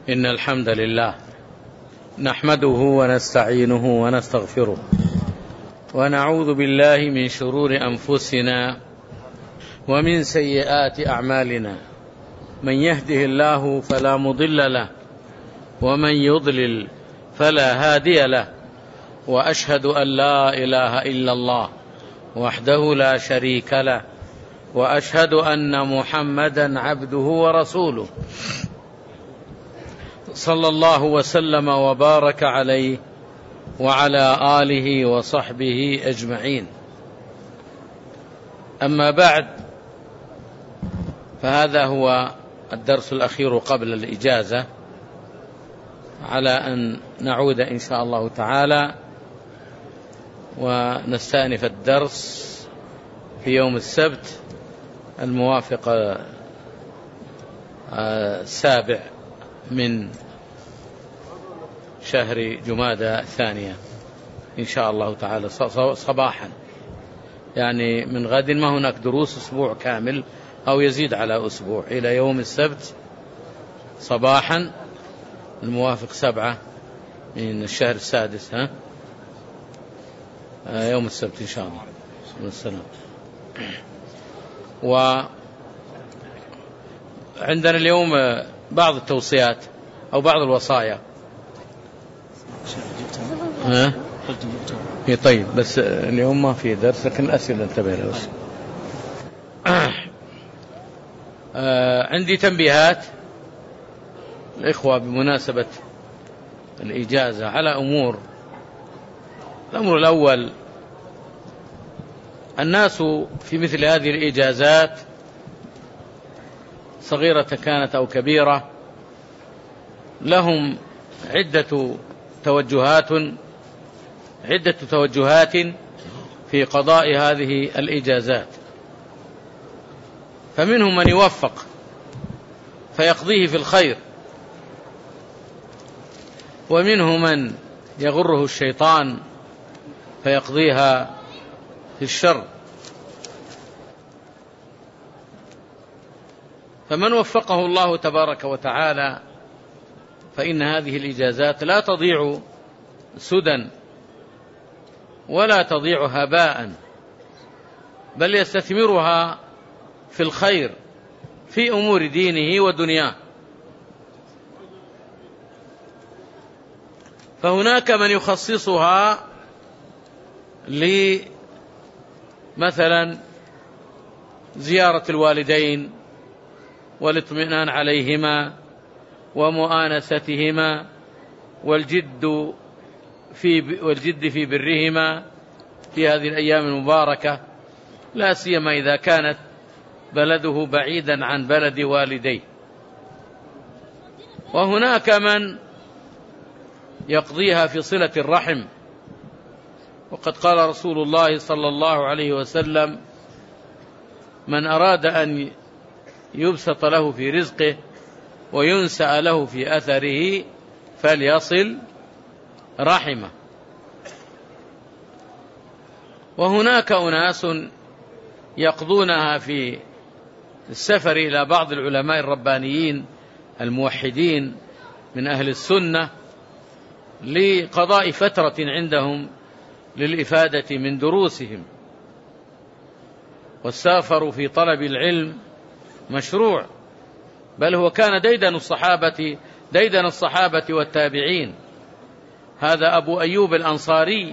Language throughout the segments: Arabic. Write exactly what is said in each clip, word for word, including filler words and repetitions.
إن الحمد لله نحمده ونستعينه ونستغفره ونعوذ بالله من شرور أنفسنا ومن سيئات أعمالنا. من يهده الله فلا مضل له ومن يضلل فلا هادي له، وأشهد أن لا إله إلا الله وحده لا شريك له، وأشهد أن محمدا عبده ورسوله صلى الله وسلم وبارك عليه وعلى آله وصحبه أجمعين. أما بعد، فهذا هو الدرس الأخير قبل الإجازة، على أن نعود إن شاء الله تعالى ونستأنف الدرس في يوم السبت الموافق السابع من شهر جمادى الثانية إن شاء الله تعالى صباحا، يعني من غد ما هناك دروس أسبوع كامل أو يزيد على أسبوع، إلى يوم السبت صباحا الموافق سبعة من الشهر السادس، ها يوم السبت إن شاء الله. والسلام. وعندنا اليوم بعض التوصيات أو بعض الوصايا. ها؟ طيب، بس اليوم ما في درس، لكن الأسئلة انتبه لها بس. عندي تنبيهات الإخوة بمناسبة الإجازة على أمور. الأمر الأول: الناس في مثل هذه الإجازات صغيرة كانت أو كبيرة لهم عدة توجهات عدة توجهات في قضاء هذه الإجازات، فمنهم من يوفق فيقضيه في الخير، ومنهم من يغره الشيطان فيقضيها في الشر. فمن وفقه الله تبارك وتعالى فإن هذه الإجازات لا تضيع سدى ولا تضيع هباء، بل يستثمرها في الخير في أمور دينه ودنياه. فهناك من يخصصها لمثلا زيارة الوالدين والاطمئنان عليهما ومؤانستهما والجد في والجد في برهما في هذه الأيام المباركة، لا سيما إذا كانت بلده بعيدا عن بلد والديه. وهناك من يقضيها في صلة الرحم، وقد قال رسول الله صلى الله عليه وسلم: من أراد أن يبسط له في رزقه وينسأ له في أثره فليصل رحمه. وهناك أناس يقضونها في السفر إلى بعض العلماء الربانيين الموحدين من أهل السنة لقضاء فترة عندهم للإفادة من دروسهم. والسافر في طلب العلم مشروع، بل هو كان ديدن الصحابة ديدن الصحابة والتابعين. هذا أبو أيوب الأنصاري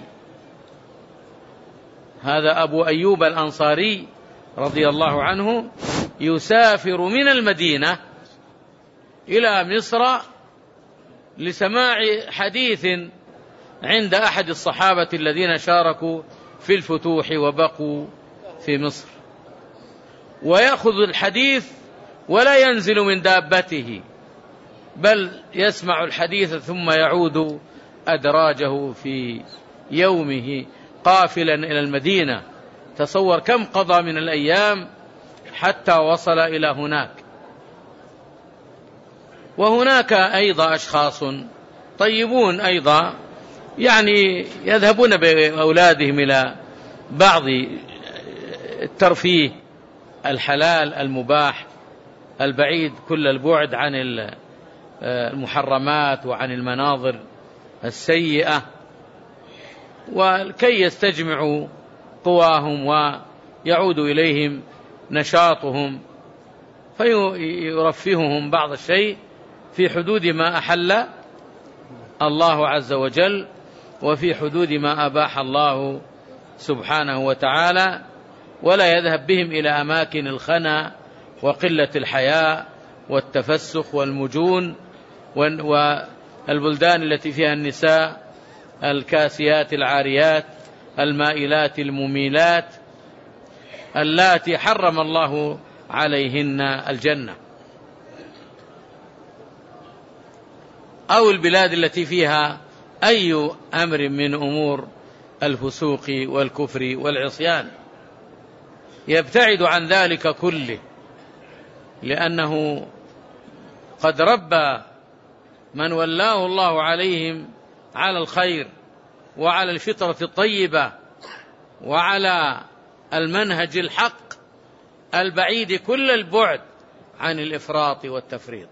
هذا أبو أيوب الأنصاري رضي الله عنه يسافر من المدينة إلى مصر لسماع حديث عند أحد الصحابة الذين شاركوا في الفتوح وبقوا في مصر، ويأخذ الحديث ولا ينزل من دابته، بل يسمع الحديث ثم يعود أدراجه في يومه قافلا إلى المدينة. تصور كم قضى من الأيام حتى وصل إلى هناك. وهناك أيضا أشخاص طيبون أيضا يعني يذهبون بأولادهم إلى بعض الترفيه الحلال المباح البعيد كل البعد عن المحرمات وعن المناظر السيئة، وكي يستجمعوا قواهم ويعود إليهم نشاطهم، فيرفههم بعض الشيء في حدود ما أحل الله عز وجل وفي حدود ما أباح الله سبحانه وتعالى، ولا يذهب بهم إلى أماكن الخنا وقلة الحياء والتفسخ والمجون والبلدان التي فيها النساء الكاسيات العاريات المائلات المميلات اللاتي حرم الله عليهن الجنة، أو البلاد التي فيها أي أمر من أمور الفسوق والكفر والعصيان، يبتعد عن ذلك كله، لأنه قد ربى من ولاه الله عليهم على الخير وعلى الفطرة الطيبة وعلى المنهج الحق البعيد كل البعد عن الإفراط والتفريط.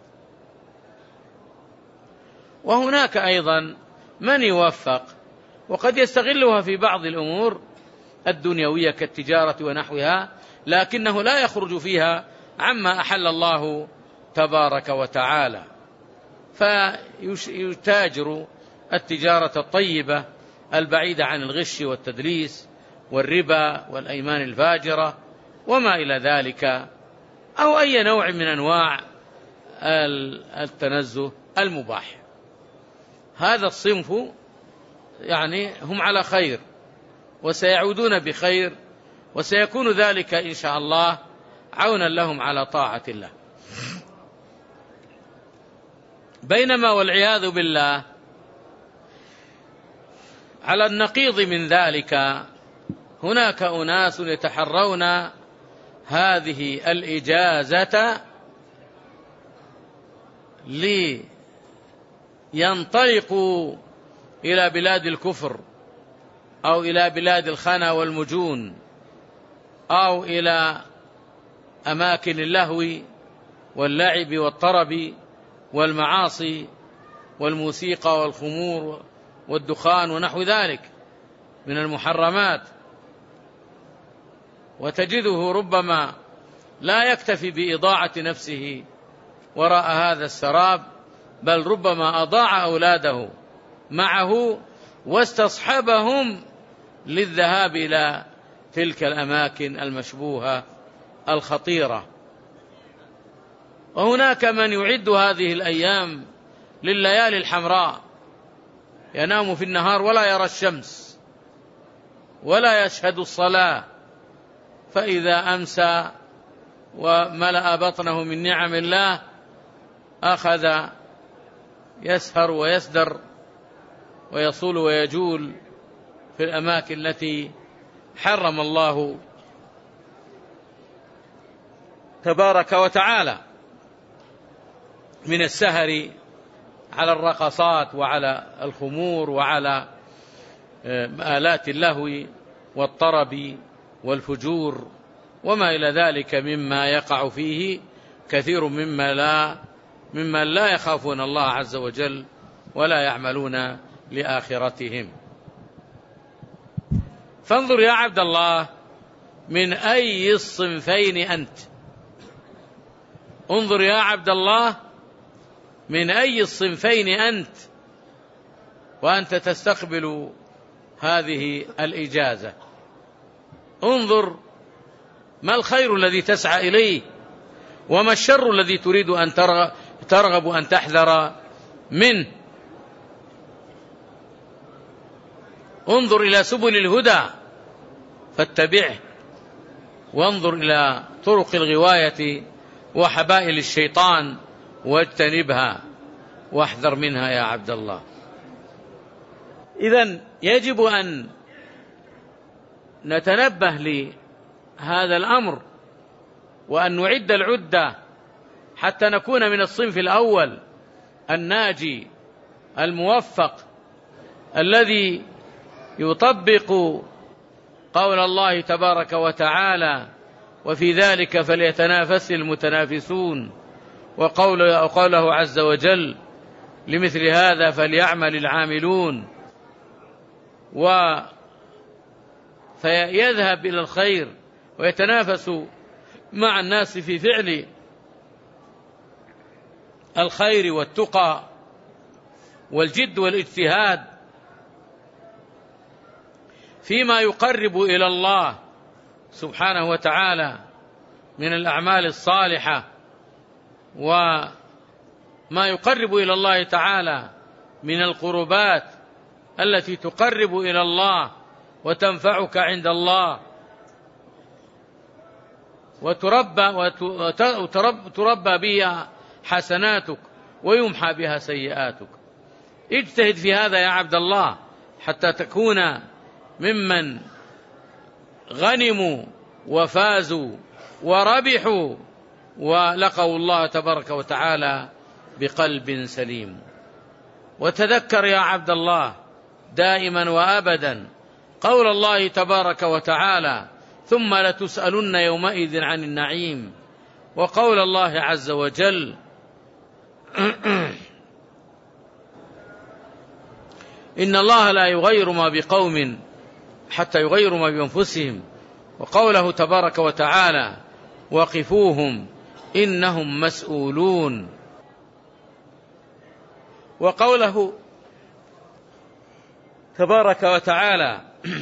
وهناك أيضا من يوفق وقد يستغلها في بعض الأمور الدنيوية كالتجارة ونحوها، لكنه لا يخرج فيها عما أحل الله تبارك وتعالى، فيتاجر التجارة الطيبة البعيدة عن الغش والتدليس والربا والأيمان الفاجرة وما إلى ذلك، أو أي نوع من أنواع التنزه المباح. هذا الصنف يعني هم على خير وسيعودون بخير، وسيكون ذلك إن شاء الله عونا لهم على طاعة الله. بينما والعياذ بالله على النقيض من ذلك هناك أناس يتحرون هذه الإجازة لينطلقوا إلى بلاد الكفر أو إلى بلاد الخنا والمجون أو إلى أماكن اللهو واللعب والطرب والمعاصي والموسيقى والخمور والدخان ونحو ذلك من المحرمات، وتجده ربما لا يكتفي بإضاعة نفسه وراء هذا السراب، بل ربما أضاع أولاده معه واستصحبهم للذهاب إلى تلك الأماكن المشبوهة الخطيرة. وهناك من يعد هذه الأيام لليالي الحمراء، ينام في النهار ولا يرى الشمس ولا يشهد الصلاة، فإذا أمسى وملأ بطنه من نعم الله أخذ يسهر ويسدر ويصول ويجول في الأماكن التي حرم الله تبارك وتعالى من السهر على الرقصات وعلى الخمور وعلى آلات اللهو والطرب والفجور وما إلى ذلك مما يقع فيه كثير مما لا مما لا يخافون الله عز وجل ولا يعملون لآخرتهم. فانظر يا عبد الله من أي الصنفين أنت، انظر يا عبد الله من أي الصنفين أنت وأنت تستقبل هذه الإجازة. انظر ما الخير الذي تسعى إليه وما الشر الذي تريد أن ترغب أن تحذر منه. انظر إلى سبل الهدى فاتبعه، وانظر إلى طرق الغواية وحبائل الشيطان واجتنبها واحذر منها يا عبد الله. إذن يجب أن نتنبه لهذا الأمر وأن نعد العدة حتى نكون من الصنف الأول الناجي الموفق الذي يطبق قول الله تبارك وتعالى: وفي ذلك فليتنافس المتنافسون وقوله, وقوله عز وجل لمثل هذا فليعمل العاملون، و فيذهب إلى الخير ويتنافس مع الناس في فعل الخير والتقى والجد والاجتهاد فيما يقرب إلى الله سبحانه وتعالى من الأعمال الصالحة، وما يقرب إلى الله تعالى من القربات التي تقرب إلى الله وتنفعك عند الله، وتربى وتربى بها حسناتك ويمحى بها سيئاتك. اجتهد في هذا يا عبد الله حتى تكون ممن غنموا وفازوا وربحوا ولقوا الله تبارك وتعالى بقلب سليم. وتذكر يا عبد الله دائما وأبدا قول الله تبارك وتعالى ثم لتسألن يومئذ عن النعيم، وقول الله عز وجل إن الله لا يغير ما بقوم حتى يغيروا ما بأنفسهم، وقوله تبارك وتعالى وقفوهم إنهم مسؤولون، وقوله تبارك وتعالى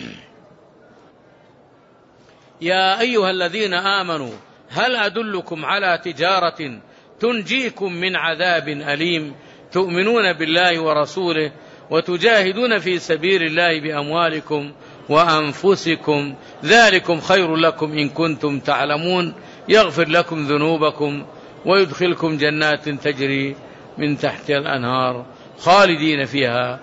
يا أيها الذين آمنوا هل أدلكم على تجارة تنجيكم من عذاب أليم تؤمنون بالله ورسوله وتجاهدون في سبيل الله بأموالكم وأنفسكم ذلكم خير لكم إن كنتم تعلمون يغفر لكم ذنوبكم ويدخلكم جنات تجري من تحتها الأنهار خالدين فيها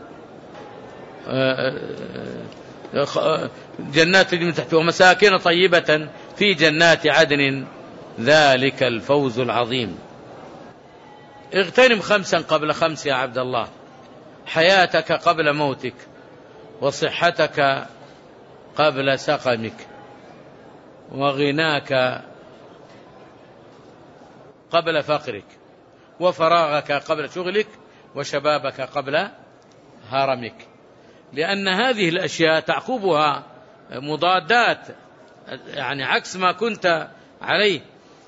جنات تجري من تحتها ومساكن طيبة في جنات عدن ذلك الفوز العظيم. اغتنم خمسا قبل خمس يا عبد الله: حياتك قبل موتك، وصحتك قبل سقمك، وغناك قبل فقرك، وفراغك قبل شغلك، وشبابك قبل هرمك، لأن هذه الأشياء تعقبها مضادات، يعني عكس ما كنت عليه.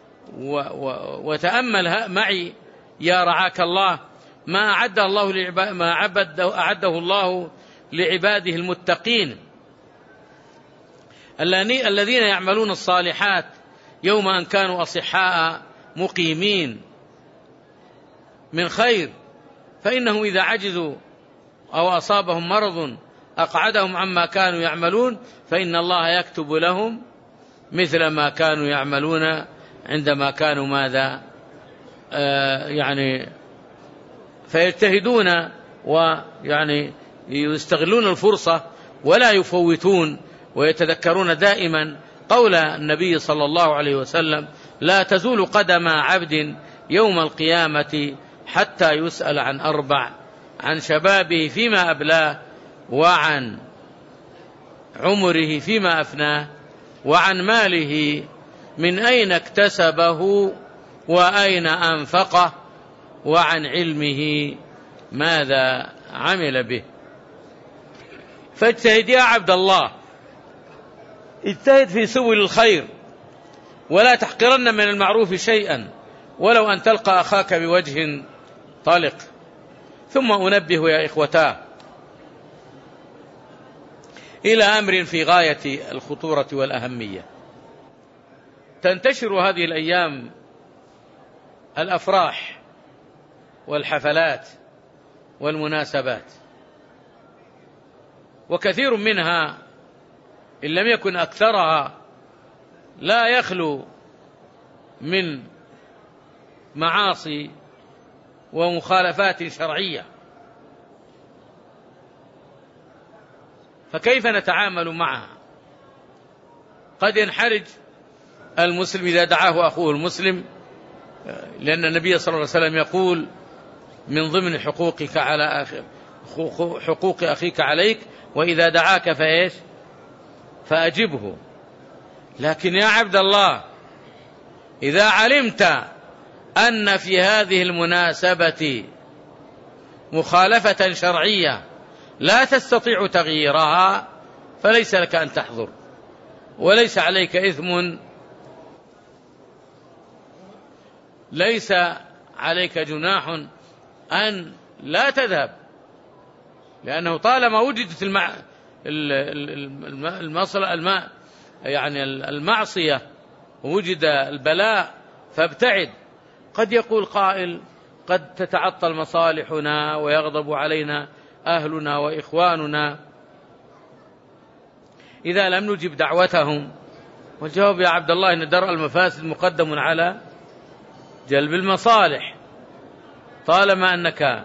وتأمل معي يا رعاك الله ما أعد الله لعباده ما أعده الله لعباده المتقين الذين يعملون الصالحات يوم أن كانوا أصحاء مقيمين من خير، فإنهم إذا عجزوا أو أصابهم مرض أقعدهم عما كانوا يعملون، فإن الله يكتب لهم مثل ما كانوا يعملون عندما كانوا ماذا آه يعني فيجتهدون ويعني يستغلون الفرصة ولا يفوتون، ويتذكرون دائما قول النبي صلى الله عليه وسلم لا تزول قدم عبد يوم القيامة حتى يسأل عن أربع: عن شبابه فيما أبلاه، وعن عمره فيما أفناه، وعن ماله من أين اكتسبه وأين أنفقه، وعن علمه ماذا عمل به. فاجتهد يا عبد الله، اجتهد في سبل الخير، ولا تحقرن من المعروف شيئا ولو أن تلقى أخاك بوجه طلق. ثم أنبه يا إخوتاه إلى أمر في غاية الخطورة والأهمية. تنتشر هذه الأيام الأفراح والحفلات والمناسبات، وكثير منها إن لم يكن أكثرها لا يخلو من معاصي ومخالفات شرعية، فكيف نتعامل معها؟ قد ينحرج المسلم إذا دعاه أخوه المسلم، لأن النبي صلى الله عليه وسلم يقول من ضمن حقوقك على حقوق أخيك عليك وإذا دعاك فإيش فأجبه. لكن يا عبد الله إذا علمت أن في هذه المناسبة مخالفة شرعية لا تستطيع تغييرها فليس لك أن تحضر، وليس عليك إثم، ليس عليك جناح أن لا تذهب، لأنه طالما وجدت المع... المصل... الماء يعني المعصية ووجد البلاء فابتعد. قد يقول قائل قد تتعطل مصالحنا ويغضب علينا أهلنا وإخواننا إذا لم نجب دعوتهم، والجواب يا عبد الله إن درء المفاسد مقدم على جلب المصالح. طالما أنك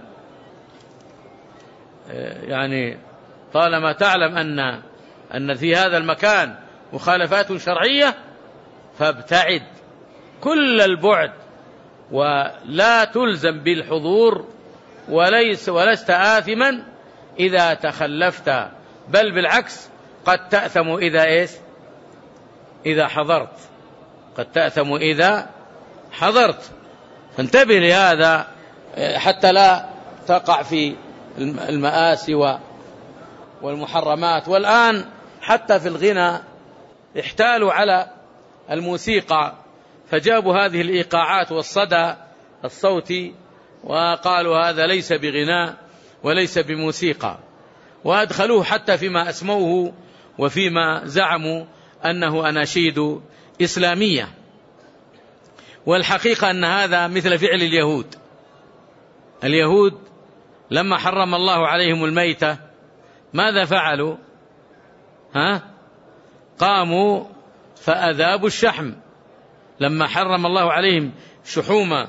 يعني طالما تعلم أن أن في هذا المكان مخالفات شرعية فابتعد كل البعد، ولا تلزم بالحضور، وليس ولست آثما إذا تخلفت، بل بالعكس قد تأثم إذا إيش إذا حضرت، قد تأثم إذا حضرت. فانتبه لهذا حتى لا تقع في المآسي والمحرمات. والآن حتى في الغنى احتالوا على الموسيقى، فجابوا هذه الإيقاعات والصدى الصوتي وقالوا هذا ليس بغناء وليس بموسيقى، وأدخلوه حتى فيما أسموه وفيما زعموا أنه أناشيد إسلامية. والحقيقة أن هذا مثل فعل اليهود. اليهود لما حرم الله عليهم الميتة ماذا فعلوا؟ ها؟ قاموا فأذابوا الشحم. لما حرم الله عليهم شحوم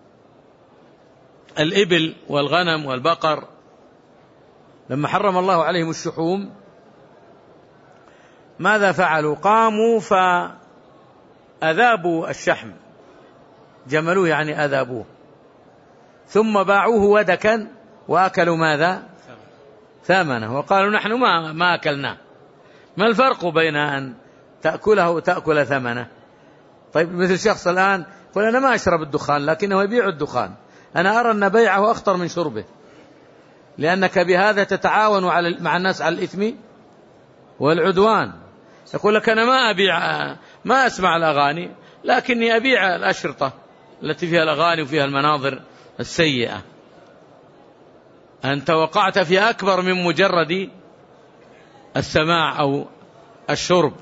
الإبل والغنم والبقر، لما حرم الله عليهم الشحوم ماذا فعلوا؟ قاموا فأذابوا الشحم، جملوه يعني أذابوه، ثم باعوه ودكا وأكلوا ماذا؟ ثمنه، وقالوا نحن ما, ما أكلناه. ما الفرق بين أن تأكله وتأكل ثمنه؟ طيب مثل شخص الآن يقول أنا ما أشرب الدخان لكنه يبيع الدخان، أنا أرى أن بيعه أخطر من شربه، لأنك بهذا تتعاون على مع الناس على الإثم والعدوان. يقول لك أنا ما أبيع ما أسمع الأغاني لكني أبيع الأشرطة التي فيها الأغاني وفيها المناظر السيئة. أنت وقعت في أكبر من مجرد السماع أو الشرب،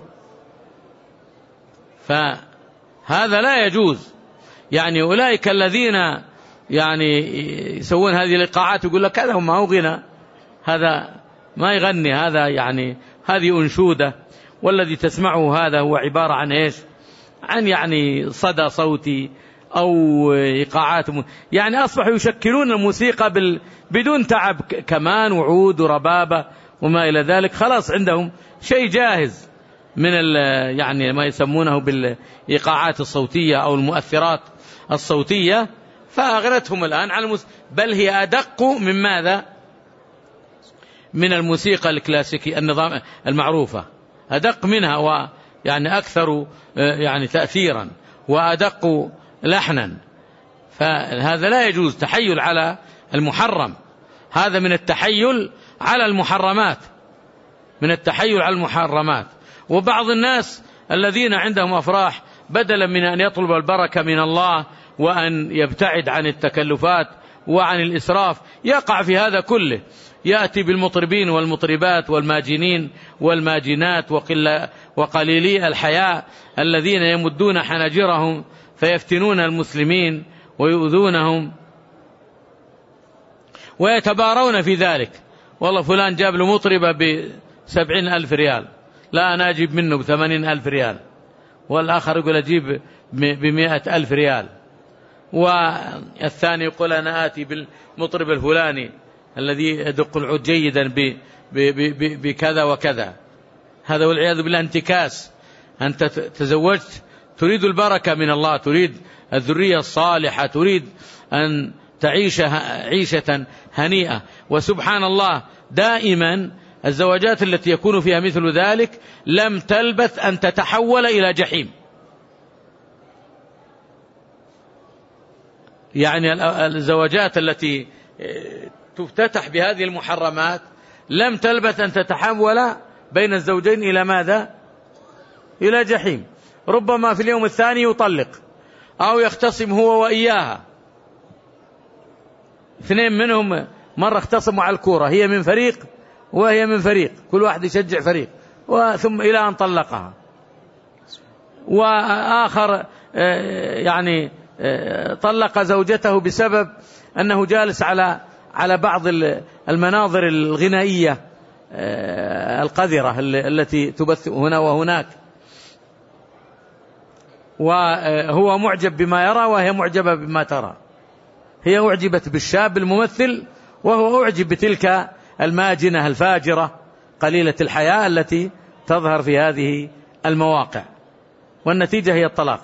فهذا لا يجوز. يعني أولئك الذين يعني يسوون هذه الإيقاعات يقول لك هذا ما هو غنى، هذا ما يغني، هذا يعني هذه أنشودة، والذي تسمعه هذا هو عبارة عن إيش؟ عن يعني صدى صوتي أو إيقاعات، يعني أصبحوا يشكلون الموسيقى بال... بدون تعب، كمان وعود وربابة وما إلى ذلك. خلاص عندهم شيء جاهز من ال... يعني ما يسمونه بالإيقاعات الصوتية أو المؤثرات الصوتية، فأغرتهم الآن على الموسيقى، بل هي أدق من ماذا؟ من الموسيقى الكلاسيكية النظام المعروفة، أدق منها ويعني أكثر يعني تأثيرا وأدق لحنا. فهذا لا يجوز، تحيل على المحرم، هذا من التحيل على المحرمات، من التحيل على المحرمات. وبعض الناس الذين عندهم أفراح بدلا من أن يطلب البركة من الله وأن يبتعد عن التكلفات وعن الإسراف يقع في هذا كله، يأتي بالمطربين والمطربات والماجنين والماجنات وقليلي الحياء الذين يمدون حناجرهم فيفتنون المسلمين ويؤذونهم ويتبارون في ذلك. والله فلان جاب له مطربة بسبعين ألف ريال، لا أنا أجيب منه بثمانين ألف ريال، والآخر يقول أجيب بمئة ألف ريال، والثاني يقول أنا آتي بالمطرب الفلاني الذي يدق العود جيدا بكذا وكذا. هذا والعياذ بالله انتكاس. أنت تزوجت تريد البركة من الله، تريد الذرية الصالحة، تريد أن تعيش عيشة هنيئة، وسبحان الله دائما الزواجات التي يكون فيها مثل ذلك لم تلبث أن تتحول إلى جحيم. يعني الزواجات التي تفتتح بهذه المحرمات لم تلبث أن تتحول بين الزوجين إلى ماذا؟ إلى جحيم. ربما في اليوم الثاني يطلق أو يختصم هو وإياها، اثنين منهم مرة اختصموا على الكورة، هي من فريق وهي من فريق، كل واحد يشجع فريق، وثم إلى أن طلقها. وآخر يعني طلق زوجته بسبب أنه جالس على على بعض المناظر الغنائية القذرة التي تبث هنا وهناك، وهو معجب بما يرى وهي معجبة بما ترى. هي أعجبت بالشاب الممثل وهو أعجب بتلك الماجنة الفاجرة قليلة الحياة التي تظهر في هذه المواقع، والنتيجة هي الطلاق.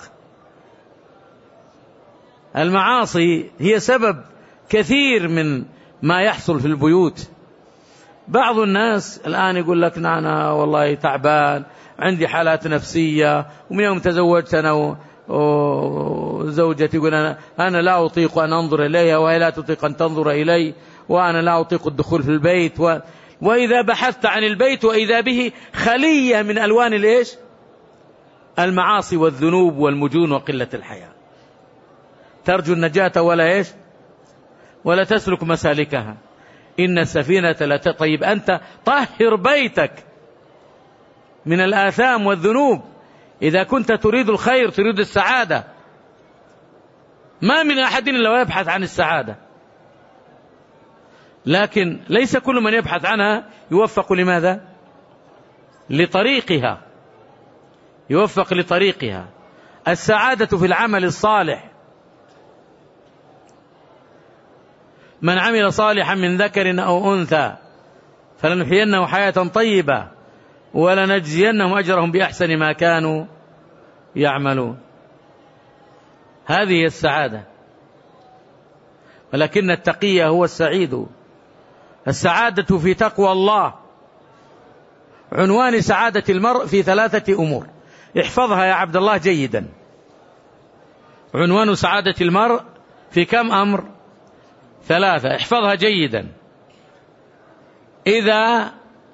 المعاصي هي سبب كثير من ما يحصل في البيوت. بعض الناس الآن يقول لك أنا والله تعبان، عندي حالات نفسية، ومن يوم تزوجت أنا وزوجتي يقول أنا, أنا لا أطيق أن أنظر إليها وهي لا تطيق أن تنظر إلي، وأنا لا أطيق الدخول في البيت و... وإذا بحثت عن البيت وإذا به خلية من ألوان الإيش؟ المعاصي والذنوب والمجون وقلة الحياة. ترجو النجاة ولا إيش؟ ولا تسلك مسالكها. إن السفينة لا طيب أنت طهر بيتك من الآثام والذنوب إذا كنت تريد الخير، تريد السعادة. ما من أحد إلا ويبحث عن السعادة، لكن ليس كل من يبحث عنها يوفق لماذا؟ لطريقها، يوفق لطريقها. السعادة في العمل الصالح. من عمل صالحا من ذكر أو أنثى فلنحيينه حياة طيبة ولنجزينهم أجرهم بأحسن ما كانوا يعملون. هذه السعادة، ولكن التقي هو السعيد. السعادة في تقوى الله. عنوان سعادة المرء في ثلاثة أمور، احفظها يا عبد الله جيدا. عنوان سعادة المرء في كم أمر؟ ثلاثة، احفظها جيدا. إذا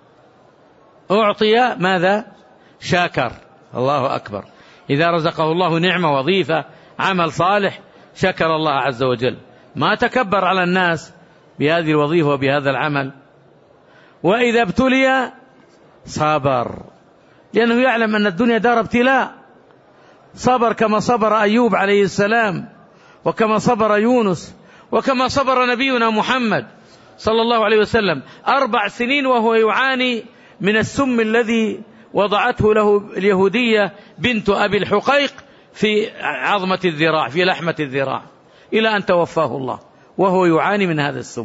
أعطي ماذا؟ شاكر، الله أكبر. إذا رزقه الله نعمة، وظيفة، عمل صالح، شكر الله عز وجل، ما تكبر على الناس بهذه الوظيفة وبهذا العمل. وإذا ابتلي صبر، لأنه يعلم أن الدنيا دار ابتلاء. صبر كما صبر أيوب عليه السلام، وكما صبر يونس، وكما صبر نبينا محمد صلى الله عليه وسلم أربع سنين وهو يعاني من السم الذي وضعته له اليهودية بنت أبي الحقيق في عظمة الذراع، في لحمة الذراع، إلى أن توفاه الله وهو يعاني من هذا السم.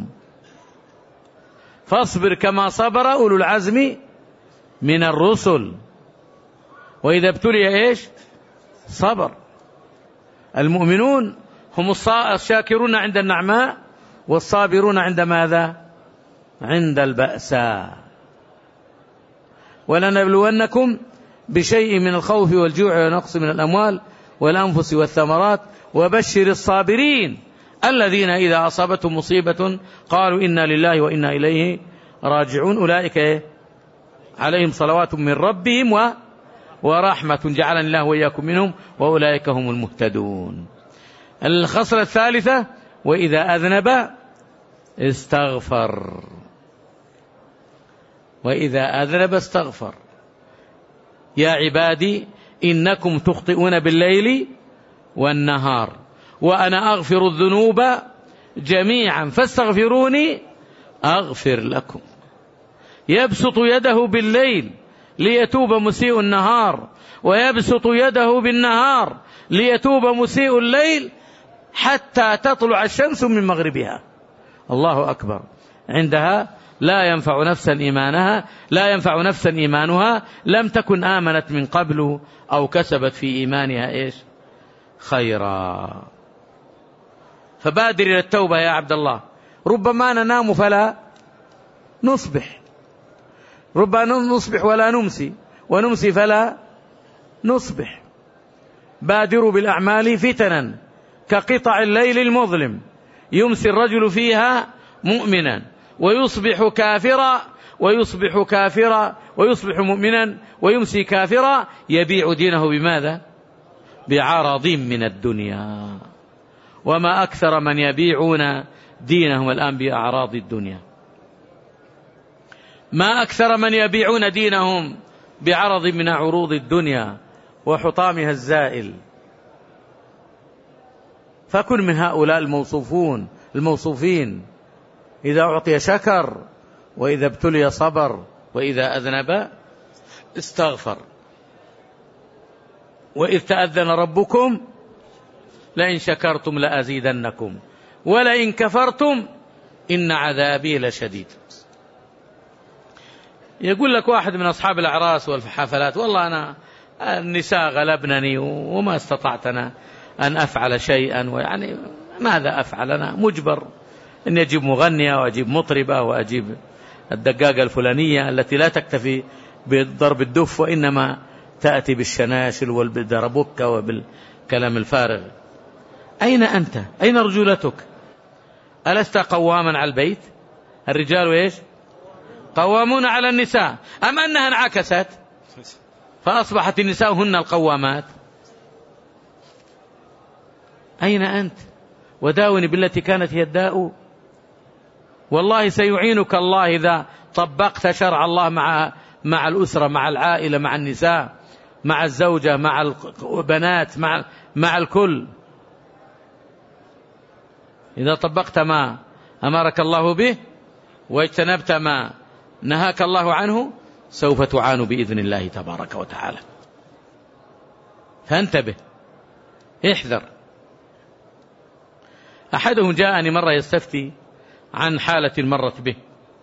فاصبر كما صبر أولو العزم من الرسل. وإذا ابتلي إيش؟ صبر. المؤمنون هم الشاكرون عند النعماء، والصابرون عند ماذا؟ عند البأساء. ولنبلونكم بشيء من الخوف والجوع ونقص من الأموال والأنفس والثمرات وبشر الصابرين الذين إذا أصابتهم مصيبة قالوا إنا لله وإنا إليه راجعون أولئك عليهم صلوات من ربهم و ورحمة جعلني الله وإياكم منهم وأولئك هم المهتدون. الخصلة الثالثة وإذا أذنب استغفر. وإذا أذنب استغفر. يا عبادي إنكم تخطئون بالليل والنهار وأنا أغفر الذنوب جميعا فاستغفروني أغفر لكم. يبسط يده بالليل ليتوب مسيء النهار، ويبسط يده بالنهار ليتوب مسيء الليل حتى تطلع الشمس من مغربها. الله أكبر. عندها لا ينفع نفسا إيمانها لا ينفع نفسا إيمانها لم تكن آمنت من قبل أو كسبت في إيمانها إيش؟ خيرا. فبادر إلى التوبة يا عبد الله. ربما ننام فلا نصبح، ربما نصبح ولا نمسي، ونمسي فلا نصبح. بادروا بالأعمال فتنا كقطع الليل المظلم، يمسي الرجل فيها مؤمنا ويصبح كافرا، ويصبح كافرا ويصبح مؤمنا ويمسي كافرا، يبيع دينه بماذا؟ بعرض من الدنيا. وما أكثر من يبيعون دينهم الآن بأعراض الدنيا، ما أكثر من يبيعون دينهم بعرض من عروض الدنيا وحطامها الزائل. فكن من هؤلاء الموصوفون الموصوفين، إذا أعطي شكر، وإذا ابتلي صبر، وإذا أذنب استغفر. وإذ تأذن ربكم لئن شكرتم لأزيدنكم ولئن كفرتم إن عذابي لشديد. يقول لك واحد من أصحاب الأعراس والحفلات: والله أنا النساء غلبنني وما استطعت أنا أن أفعل شيئا، ويعني ماذا أفعل؟ أنا مجبر أن أجيب مغنية وأجيب مطربة وأجيب الدقاقة الفلانية التي لا تكتفي بضرب الدف، وإنما تأتي بالشناشل والدربكة وبالكلام الفارغ. أين أنت؟ أين رجولتك؟ ألست قواما على البيت؟ الرجال إيش؟ قوامون على النساء، أم أنها انعكست فأصبحت النساء هن القوامات؟ أين أنت؟ وداوني بالتي كانت هي الداء. والله سيعينك الله إذا طبقت شرع الله مع مع الأسرة، مع العائلة، مع النساء، مع الزوجة، مع البنات، مع مع الكل. إذا طبقت ما أمرك الله به واجتنبت ما نهاك الله عنه سوف تعان بإذن الله تبارك وتعالى. فانتبه، احذر. أحدهم جاءني مرة يستفتي عن حالة مرت به،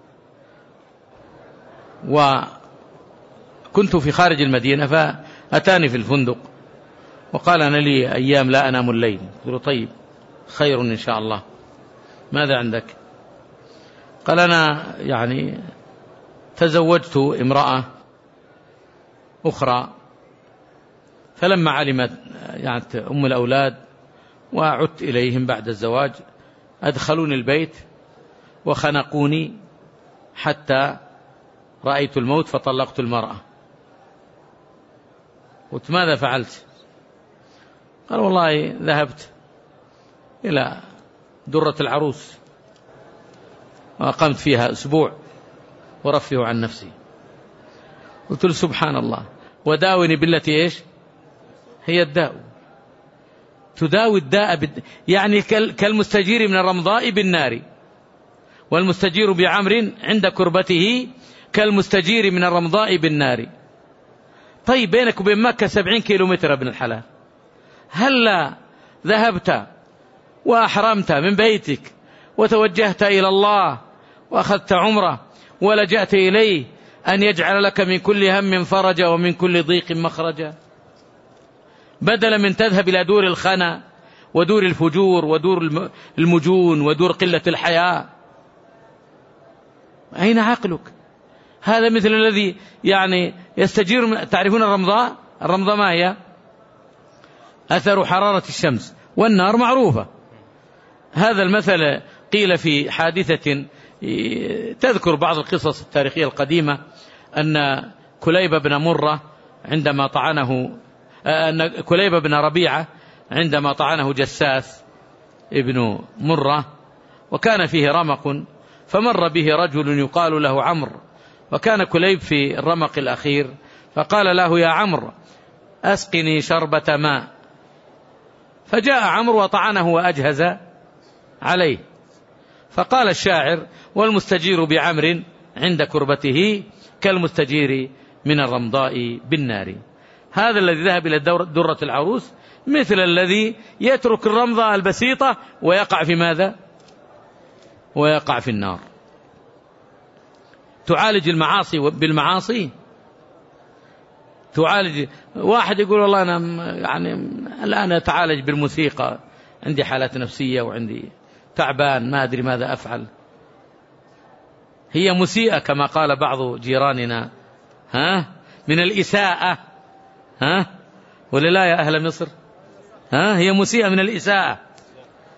وكنت في خارج المدينة، فأتاني في الفندق وقال: أنا لي أيام لا أنام الليل. قلت له: طيب خير إن شاء الله، ماذا عندك؟ قال: أنا يعني تزوجت امرأة أخرى، فلما علمت يعني أم الأولاد وعدت إليهم بعد الزواج أدخلوني البيت وخنقوني حتى رأيت الموت فطلقت المرأة. قلت: ماذا فعلت؟ قال: والله ذهبت إلى درة العروس وأقمت فيها أسبوع ورفه عن نفسي. قلت له: سبحان الله، وداوني بالتي إيش هي الداء. تداوي الداء بد... يعني كالمستجير من الرمضاء بالنار، والمستجير بعمر عند كربته كالمستجير من الرمضاء بالنار. طيب بينك وبين مكة سبعين كيلو متر ابن الحلال، هلا ذهبت وأحرمت من بيتك وتوجهت إلى الله وأخذت عمره ولجأت إليه أن يجعل لك من كل هم فرجا ومن كل ضيق مخرجا، بدلا من تذهب إلى دور الخنا ودور الفجور ودور المجون ودور قلة الحياة. أين عقلك؟ هذا مثل الذي يعني يستجير. تعرفون الرمضاء؟ الرمضاء ما هي؟ أثر حرارة الشمس، والنار معروفة. هذا المثل قيل في حادثة تذكر بعض القصص التاريخية القديمة، أن كليب بن مرة عندما طعنه أن كليب بن ربيعة عندما طعنه جساس ابن مرة وكان فيه رمق، فمر به رجل يقال له عمرو، وكان كليب في الرمق الأخير، فقال له: يا عمرو أسقني شربة ماء. فجاء عمرو وطعنه وأجهز عليه. فقال الشاعر: والمستجير بعمر عند كربته كالمستجير من الرمضاء بالنار. هذا الذي ذهب إلى درة العروس مثل الذي يترك الرمضة البسيطة ويقع في ماذا؟ ويقع في النار. تعالج المعاصي بالمعاصي. تعالج. واحد يقول: والله أنا يعني الآن أتعالج بالموسيقى، عندي حالات نفسية وعندي تعبان ما أدري ماذا أفعل. هي مسيئة كما قال بعض جيراننا، ها من الإساءة، ها ولا لا يا أهل مصر؟ ها هي مسيئة من الإساءة.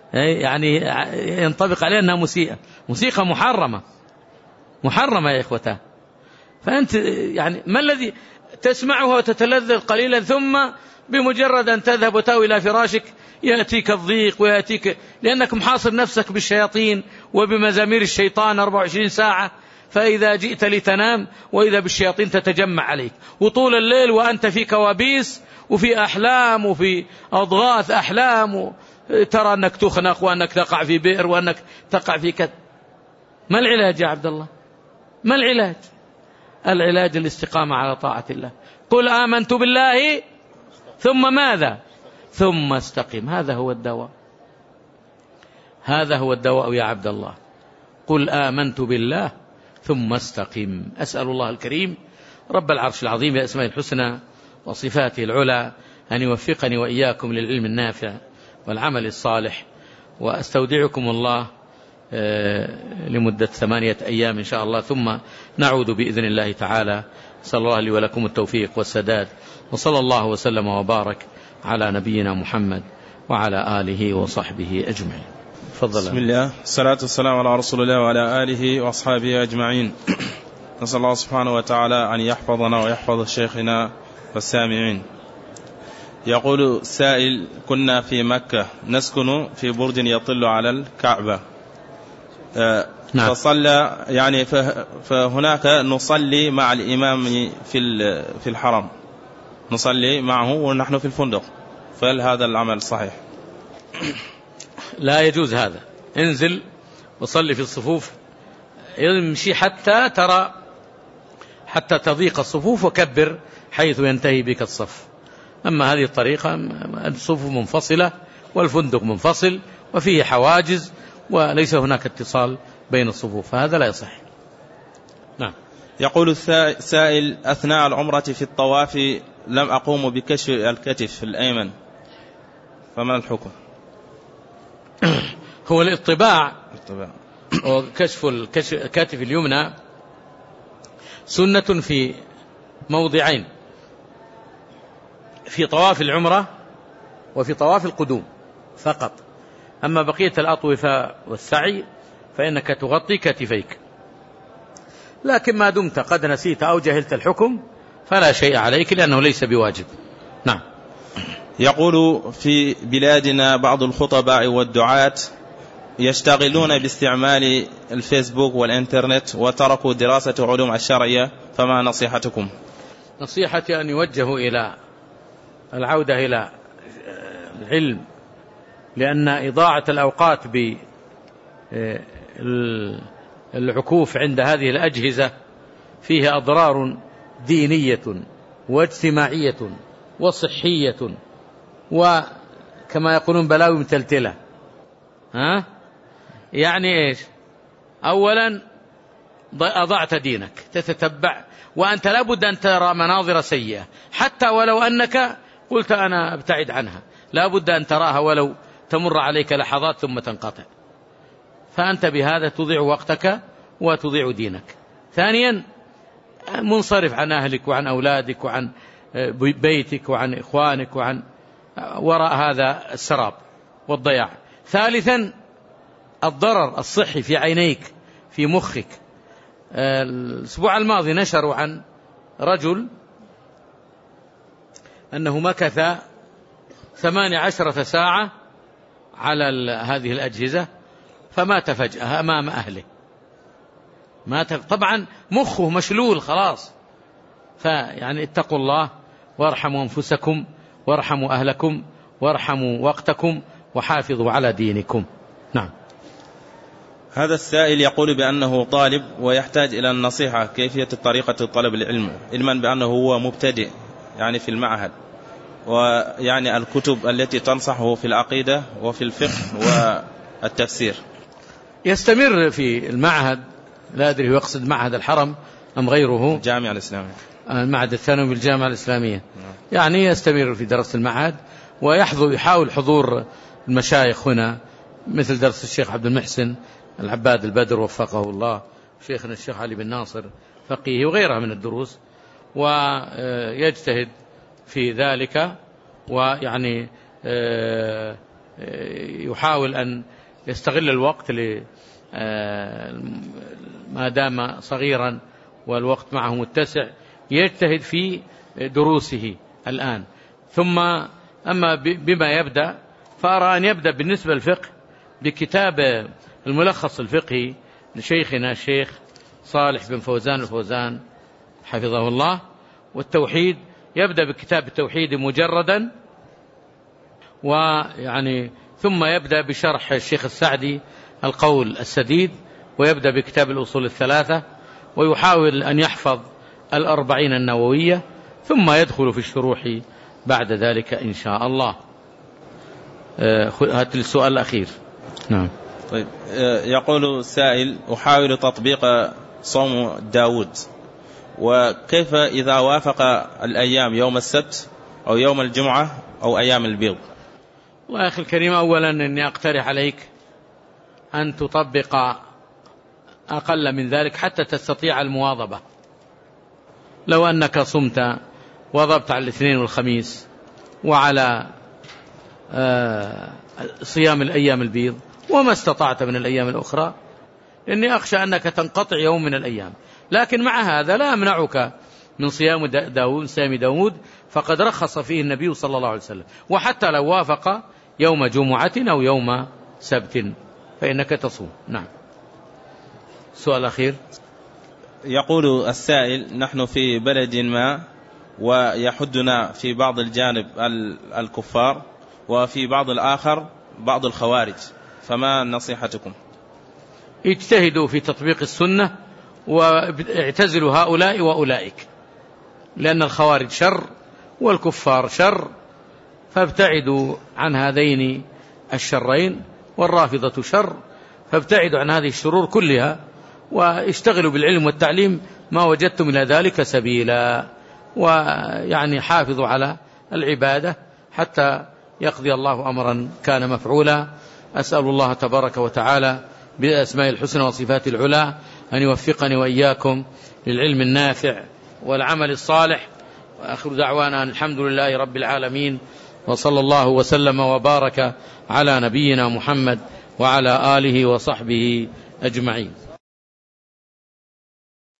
يعني ينطبق عليه أنها موسيقى موسيقى محرمة محرمة يا إخوتاه. فأنت يعني ما الذي تسمعها وتتلذذ قليلا ثم بمجرد أن تذهب وتأوي إلى فراشك يأتيك الضيق ويأتيك، لأنك محاصر نفسك بالشياطين وبمزامير الشيطان أربع وعشرين ساعة، فإذا جئت لتنام وإذا بالشياطين تتجمع عليك، وطول الليل وأنت في كوابيس وفي أحلام وفي أضغاث أحلام، ترى أنك تخنق وأنك تقع في بئر وأنك تقع في كذا. ما العلاج يا عبد الله؟ ما العلاج؟ العلاج الاستقامة على طاعة الله. قل آمنت بالله ثم ماذا؟ ثم استقم. هذا هو الدواء، هذا هو الدواء يا عبد الله. قل آمنت بالله ثم استقم. أسأل الله الكريم رب العرش العظيم بأسماء الحسنى وصفاته العلى أن يوفقني وإياكم للعلم النافع والعمل الصالح، وأستودعكم الله لمدة ثمانية أيام إن شاء الله، ثم نعود بإذن الله تعالى. صلى الله لي ولكم التوفيق والسداد، وصلى الله وسلم وبارك على نبينا محمد وعلى آله وصحبه أجمعين. تفضل. بسم الله، الصلاة والسلام على رسول الله وعلى آله وأصحابه أجمعين. نسأل الله سبحانه وتعالى أن يحفظنا ويحفظ شيخنا والسامعين. يقول سائل: كنا في مكة نسكن في برج يطل على الكعبة، نعم. فصلى يعني فهناك نصلي مع الإمام في في الحرم، نصلي معه ونحن في الفندق، فهل هذا العمل صحيح؟ لا يجوز هذا. انزل وصلي في الصفوف، يمشي حتى ترى حتى تضيق الصفوف وكبر حيث ينتهي بك الصف. أما هذه الطريقة الصفوف منفصلة والفندق منفصل وفيه حواجز وليس هناك اتصال بين الصفوف، فهذا لا يصح. نعم. يقول السائل: أثناء العمرة في الطواف لم أقوم بكشف الكتف الأيمن، فما الحكم؟ هو الاطباع وكشف الكتف اليمنى سنة في موضعين: في طواف العمرة وفي طواف القدوم فقط. أما بقية الأطوفة والسعي فإنك تغطي كتفيك، لكن ما دمت قد نسيت أو جهلت الحكم فلا شيء عليك لأنه ليس بواجب. نعم. يقول: في بلادنا بعض الخطباء والدعاة يشتغلون باستعمال الفيسبوك والإنترنت وتركوا دراسة علوم الشرعية، فما نصيحتكم؟ نصيحتي أن يوجهوا إلى العودة إلى العلم، لأن إضاعة الأوقات بالعكوف عند هذه الأجهزة فيها أضرار دينية واجتماعية وصحية، وكما يقولون بلاوي متلتلة. ها؟ يعني إيش؟ أولا أضعت دينك، تتتبع وأنت لابد أن ترى مناظر سيئة، حتى ولو أنك قلت أنا أبتعد عنها لابد أن تراها ولو تمر عليك لحظات ثم تنقطع، فأنت بهذا تضيع وقتك وتضيع دينك. ثانيا منصرف عن أهلك وعن أولادك وعن بيتك وعن إخوانك وعن وراء هذا السراب والضياع. ثالثا الضرر الصحي في عينيك في مخك. الأسبوع الماضي نشروا عن رجل أنه مكث ثمانية عشرة ساعة على هذه الأجهزة فمات فجأة أمام أهله. مات طبعا مخه مشلول خلاص. فيعني اتقوا الله وارحموا أنفسكم وارحموا أهلكم وارحموا وقتكم وحافظوا على دينكم. نعم. هذا السائل يقول بأنه طالب ويحتاج إلى النصيحة كيفية طريقة طلب العلم، علما بأنه هو مبتدئ يعني في المعهد، ويعني الكتب التي تنصحه في العقيدة وفي الفقه والتفسير. يستمر في المعهد، لا أدري يقصد معهد الحرم أم غيره، الجامعة الإسلامية، المعهد الثانوي بالجامعة الإسلامية. يعني يستمر في دراسة المعهد ويحضر يحاول حضور المشايخ هنا، مثل درس الشيخ عبد المحسن العباد البدر وفقه الله، شيخنا الشيخ علي بن ناصر فقيه وغيرها من الدروس، ويجتهد في ذلك، ويعني يحاول أن يستغل الوقت ما دام صغيرا والوقت معه متسع، يجتهد في دروسه الآن. ثم أما بما يبدأ فأرى أن يبدأ بالنسبة للفقه بكتاب الملخص الفقهي لشيخنا الشيخ صالح بن فوزان الفوزان حفظه الله، والتوحيد يبدأ بكتاب التوحيد مجردا، ويعني ثم يبدأ بشرح الشيخ السعدي القول السديد، ويبدأ بكتاب الأصول الثلاثة، ويحاول أن يحفظ الأربعين النووية، ثم يدخل في الشروح بعد ذلك إن شاء الله. هات السؤال الأخير. نعم. طيب، يقول السائل: أحاول تطبيق صوم داود، وكيف إذا وافق الأيام يوم السبت أو يوم الجمعة أو أيام البيض؟ الله يا أخي الكريم، أولا أني أقترح عليك أن تطبق أقل من ذلك حتى تستطيع المواظبة. لو أنك صمت وضبط على الاثنين والخميس وعلى صيام الأيام البيض وما استطعت من الأيام الأخرى، إني أخشى أنك تنقطع يوم من الأيام. لكن مع هذا لا أمنعك من صيام داود صيام داود فقد رخص فيه النبي صلى الله عليه وسلم، وحتى لو وافق يوم جمعة أو يوم سبت فإنك تصوم. نعم. سؤال أخير. يقول السائل: نحن في بلد ما ويحدنا في بعض الجانب الكفار وفي بعض الآخر بعض الخوارج، فما نصيحتكم؟ اجتهدوا في تطبيق السنة واعتزلوا هؤلاء وأولئك، لأن الخوارج شر والكفار شر، فابتعدوا عن هذين الشرين، والرافضة شر، فابتعدوا عن هذه الشرور كلها، واشتغلوا بالعلم والتعليم ما وجدتم إلى ذلك سبيلا، ويعني حافظوا على العبادة حتى يقضي الله أمرا كان مفعولا. أسأل الله تبارك وتعالى بأسماء الحسنى وصفات العلى أن يوفقني وإياكم للعلم النافع والعمل الصالح، وآخر دعوانا الحمد لله رب العالمين، وصلى الله وسلم وبارك على نبينا محمد وعلى آله وصحبه أجمعين.